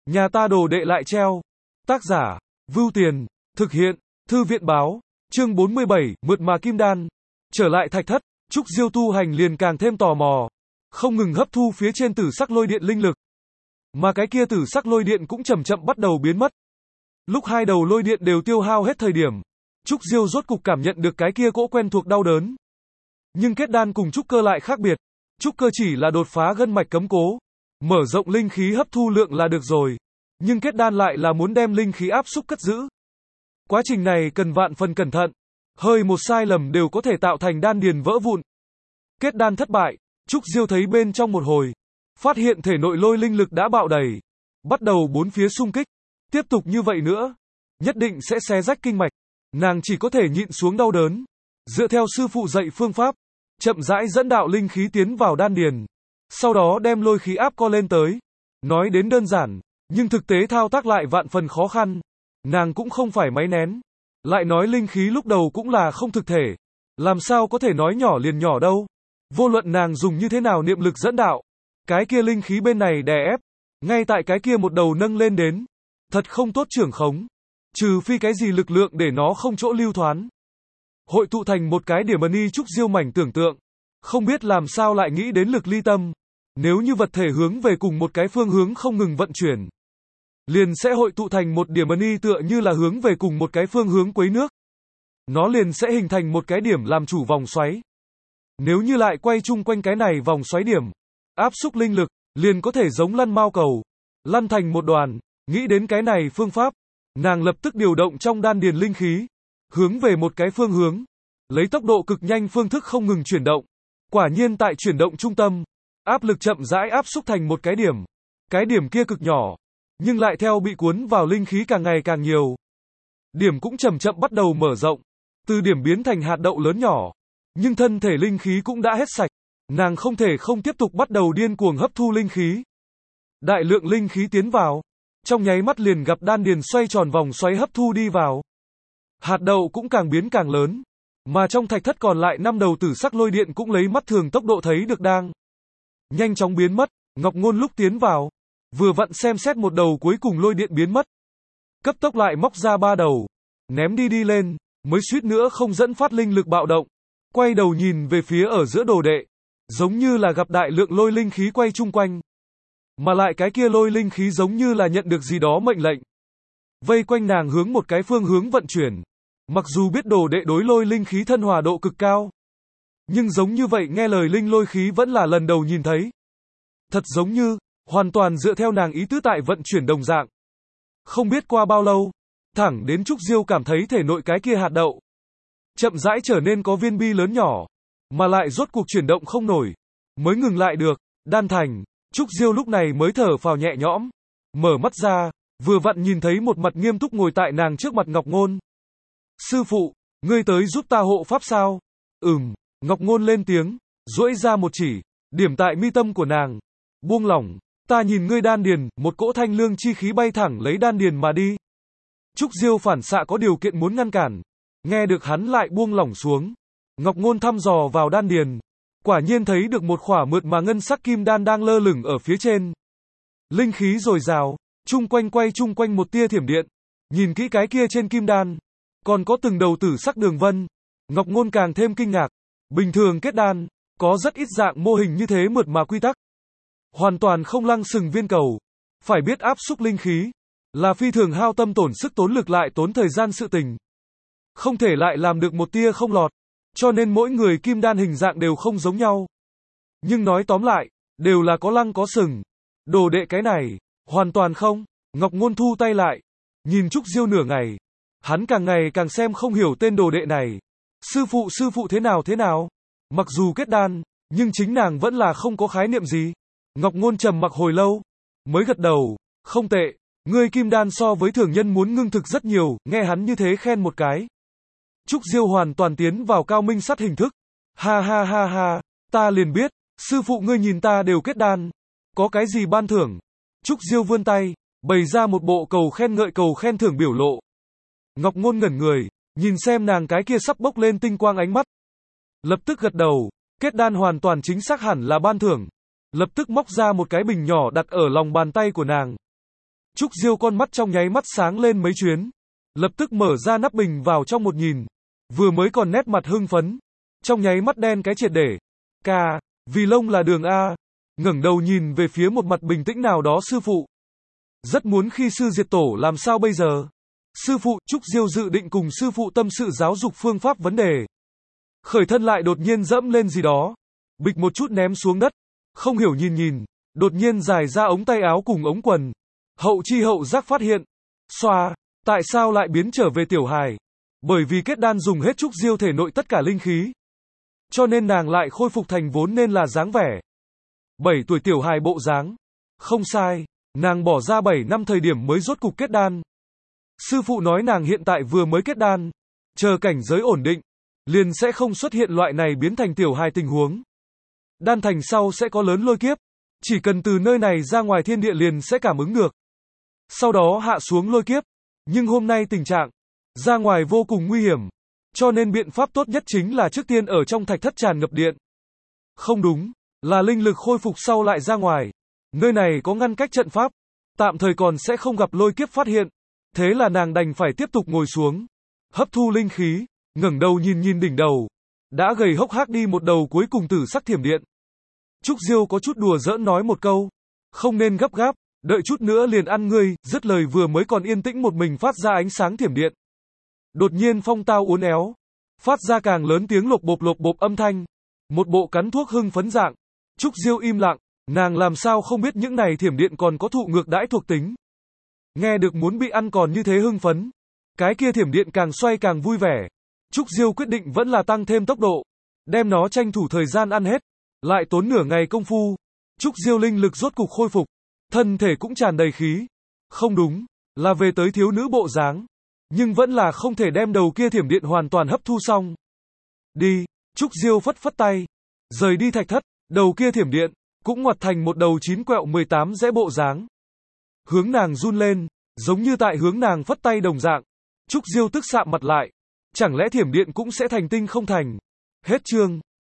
Nhà ta đồ đệ lại treo. Tác giả, Vưu Tiền, thực hiện, Thư viện báo, chương 47, mượt mà kim đan. Trở lại thạch thất, Trúc Diêu tu hành liền càng thêm tò mò, không ngừng hấp thu phía trên tử sắc lôi điện linh lực. Mà cái kia tử sắc lôi điện cũng chậm chậm bắt đầu biến mất. Lúc hai đầu lôi điện đều tiêu hao hết thời điểm, Trúc Diêu rốt cục cảm nhận được cái kia cỗ quen thuộc đau đớn. Nhưng kết đan cùng trúc cơ lại khác biệt. Trúc cơ chỉ là đột phá gân mạch cấm cố, mở rộng linh khí hấp thu lượng là được rồi. Nhưng kết đan lại là muốn đem linh khí áp xúc cất giữ. Quá trình này cần vạn phần cẩn thận. Hơi một sai lầm đều có thể tạo thành đan điền vỡ vụn. Kết đan thất bại, Trúc Diêu thấy bên trong một hồi, phát hiện thể nội lôi linh lực đã bạo đầy, bắt đầu bốn phía xung kích. Tiếp tục như vậy nữa, nhất định sẽ xé rách kinh mạch. Nàng chỉ có thể nhịn xuống đau đớn, dựa theo sư phụ dạy phương pháp, chậm rãi dẫn đạo linh khí tiến vào đan điền, sau đó đem lôi khí áp co lên tới. Nói đến đơn giản, nhưng thực tế thao tác lại vạn phần khó khăn. Nàng cũng không phải máy nén, lại nói linh khí lúc đầu cũng là không thực thể, làm sao có thể nói nhỏ liền nhỏ đâu. Vô luận nàng dùng như thế nào niệm lực dẫn đạo, cái kia linh khí bên này đè ép, ngay tại cái kia một đầu nâng lên đến, thật không tốt trưởng khống, trừ phi cái gì lực lượng để nó không chỗ lưu thoán. Hội tụ thành một cái điểm ân y. Trúc Diêu mảnh tưởng tượng, không biết làm sao lại nghĩ đến lực ly tâm. Nếu như vật thể hướng về cùng một cái phương hướng không ngừng vận chuyển, liền sẽ hội tụ thành một điểm ân y tựa như là hướng về cùng một cái phương hướng quấy nước. Nó liền sẽ hình thành một cái điểm làm chủ vòng xoáy. Nếu như lại quay chung quanh cái này vòng xoáy điểm, áp xúc linh lực, liền có thể giống lăn mao cầu, lăn thành một đoàn. Nghĩ đến cái này phương pháp, nàng lập tức điều động trong đan điền linh khí, hướng về một cái phương hướng, lấy tốc độ cực nhanh phương thức không ngừng chuyển động. Quả nhiên tại chuyển động trung tâm, áp lực chậm rãi áp xúc thành một cái điểm. Cái điểm kia cực nhỏ, nhưng lại theo bị cuốn vào linh khí càng ngày càng nhiều. Điểm cũng chậm chậm bắt đầu mở rộng, từ điểm biến thành hạt đậu lớn nhỏ. Nhưng thân thể linh khí cũng đã hết sạch, nàng không thể không tiếp tục bắt đầu điên cuồng hấp thu linh khí. Đại lượng linh khí tiến vào, trong nháy mắt liền gặp đan điền xoay tròn vòng xoáy hấp thu đi vào. Hạt đậu cũng càng biến càng lớn, mà trong thạch thất còn lại 5 đầu tử sắc lôi điện cũng lấy mắt thường tốc độ thấy được đang nhanh chóng biến mất. Ngọc Ngôn lúc tiến vào, vừa vặn xem xét một đầu cuối cùng lôi điện biến mất, cấp tốc lại móc ra 3 đầu, ném đi lên, mới suýt nữa không dẫn phát linh lực bạo động. Quay đầu nhìn về phía ở giữa đồ đệ, giống như là gặp đại lượng lôi linh khí quay chung quanh. Mà lại cái kia lôi linh khí giống như là nhận được gì đó mệnh lệnh, vây quanh nàng hướng một cái phương hướng vận chuyển. Mặc dù biết đồ đệ đối lôi linh khí thân hòa độ cực cao, nhưng giống như vậy nghe lời linh lôi khí vẫn là lần đầu nhìn thấy. Thật giống như, hoàn toàn dựa theo nàng ý tứ tại vận chuyển đồng dạng. Không biết qua bao lâu, thẳng đến Trúc Diêu cảm thấy thể nội cái kia hạt đậu chậm rãi trở nên có viên bi lớn nhỏ, mà lại rốt cuộc chuyển động không nổi, mới ngừng lại được. Đan thành, Trúc Diêu lúc này mới thở phào nhẹ nhõm, mở mắt ra, vừa vặn nhìn thấy một mặt nghiêm túc ngồi tại nàng trước mặt Ngọc Ngôn. Sư phụ, ngươi tới giúp ta hộ pháp sao? Ngọc Ngôn lên tiếng, duỗi ra một chỉ, điểm tại mi tâm của nàng. Buông lỏng, ta nhìn ngươi đan điền, một cỗ thanh lương chi khí bay thẳng lấy đan điền mà đi. Trúc Diêu phản xạ có điều kiện muốn ngăn cản, nghe được hắn lại buông lỏng xuống. Ngọc Ngôn thăm dò vào đan điền, quả nhiên thấy được một khỏa mượt mà ngân sắc kim đan đang lơ lửng ở phía trên. Linh khí dồi dào, chung quanh quay chung quanh một tia thiểm điện. Nhìn kỹ cái kia trên kim đan, còn có từng đầu tử sắc đường vân. Ngọc Ngôn càng thêm kinh ngạc. Bình thường kết đan, có rất ít dạng mô hình như thế mượt mà quy tắc. Hoàn toàn không lăng sừng viên cầu. Phải biết áp xúc linh khí, là phi thường hao tâm tổn sức tốn lực lại tốn thời gian sự tình. Không thể lại làm được một tia không lọt. Cho nên mỗi người kim đan hình dạng đều không giống nhau. Nhưng nói tóm lại, đều là có lăng có sừng. Đồ đệ cái này, hoàn toàn không. Ngọc Ngôn thu tay lại, nhìn Trúc Diêu nửa ngày. Hắn càng ngày càng xem không hiểu tên đồ đệ này. Sư phụ thế nào? Mặc dù kết đan, nhưng chính nàng vẫn là không có khái niệm gì. Ngọc Ngôn trầm mặc hồi lâu, mới gật đầu, không tệ, ngươi kim đan so với thường nhân muốn ngưng thực rất nhiều. Nghe hắn như thế khen một cái, Trúc Diêu hoàn toàn tiến vào cao minh sắt hình thức. Ha, ta liền biết, sư phụ ngươi nhìn ta đều kết đan, có cái gì ban thưởng? Trúc Diêu vươn tay, bày ra một bộ cầu khen ngợi cầu khen thưởng biểu lộ. Ngọc Ngôn ngẩn người, nhìn xem nàng cái kia sắp bốc lên tinh quang ánh mắt. Lập tức gật đầu, kết đan hoàn toàn chính xác hẳn là ban thưởng. Lập tức móc ra một cái bình nhỏ đặt ở lòng bàn tay của nàng. Trúc Diêu con mắt trong nháy mắt sáng lên mấy chuyến. Lập tức mở ra nắp bình vào trong một nhìn. Vừa mới còn nét mặt hưng phấn. Trong nháy mắt đen cái triệt để. Vì lông là đường A. Ngẩng đầu nhìn về phía một mặt bình tĩnh nào đó sư phụ. Rất muốn khi sư diệt tổ làm sao bây giờ? Sư phụ, Trúc Diêu dự định cùng sư phụ tâm sự giáo dục phương pháp vấn đề. Khởi thân lại đột nhiên dẫm lên gì đó. Bịch một chút ném xuống đất. Không hiểu nhìn. Đột nhiên dài ra ống tay áo cùng ống quần. Hậu chi hậu giác phát hiện. Xoa, tại sao lại biến trở về tiểu hài? Bởi vì kết đan dùng hết Trúc Diêu thể nội tất cả linh khí. Cho nên nàng lại khôi phục thành vốn nên là dáng vẻ. 7 tuổi tiểu hài bộ dáng. Không sai, nàng bỏ ra 7 năm thời điểm mới rốt cục kết đan. Sư phụ nói nàng hiện tại vừa mới kết đan. Chờ cảnh giới ổn định. Liền sẽ không xuất hiện loại này biến thành tiểu hài tình huống. Đan thành sau sẽ có lớn lôi kiếp. Chỉ cần từ nơi này ra ngoài thiên địa liền sẽ cảm ứng ngược. Sau đó hạ xuống lôi kiếp. Nhưng hôm nay tình trạng ra ngoài vô cùng nguy hiểm. Cho nên biện pháp tốt nhất chính là trước tiên ở trong thạch thất tràn ngập điện. Không đúng, là linh lực khôi phục sau lại ra ngoài. Nơi này có ngăn cách trận pháp. Tạm thời còn sẽ không gặp lôi kiếp phát hiện. Thế là nàng đành phải tiếp tục ngồi xuống. Hấp thu linh khí. Ngẩng đầu nhìn đỉnh đầu. Đã gầy hốc hác đi một đầu cuối cùng tử sắc thiểm điện. Trúc Diêu có chút đùa giỡn nói một câu. Không nên gấp gáp. Đợi chút nữa liền ăn ngươi. Dứt lời vừa mới còn yên tĩnh một mình phát ra ánh sáng thiểm điện. Đột nhiên phong tao uốn éo. Phát ra càng lớn tiếng lộc bộp âm thanh. Một bộ cắn thuốc hưng phấn dạng. Trúc Diêu im lặng. Nàng làm sao không biết những này thiểm điện còn có thụ ngược đãi thuộc tính. Nghe được muốn bị ăn còn như thế hưng phấn. Cái kia thiểm điện càng xoay càng vui vẻ. Trúc Diêu quyết định vẫn là tăng thêm tốc độ. Đem nó tranh thủ thời gian ăn hết. Lại tốn nửa ngày công phu. Trúc Diêu linh lực rốt cục khôi phục. Thân thể cũng tràn đầy khí. Không đúng, là về tới thiếu nữ bộ dáng. Nhưng vẫn là không thể đem đầu kia thiểm điện hoàn toàn hấp thu xong. Đi, Trúc Diêu phất phất tay. Rời đi thạch thất, đầu kia thiểm điện. Cũng ngoặt thành một đầu 9 quẹo 18 rẽ bộ dáng. Hướng nàng run lên. Giống như tại hướng nàng phất tay đồng dạng. Trúc Diêu tức sạm mặt lại. Chẳng lẽ thiểm điện cũng sẽ thành tinh không thành? Hết chương.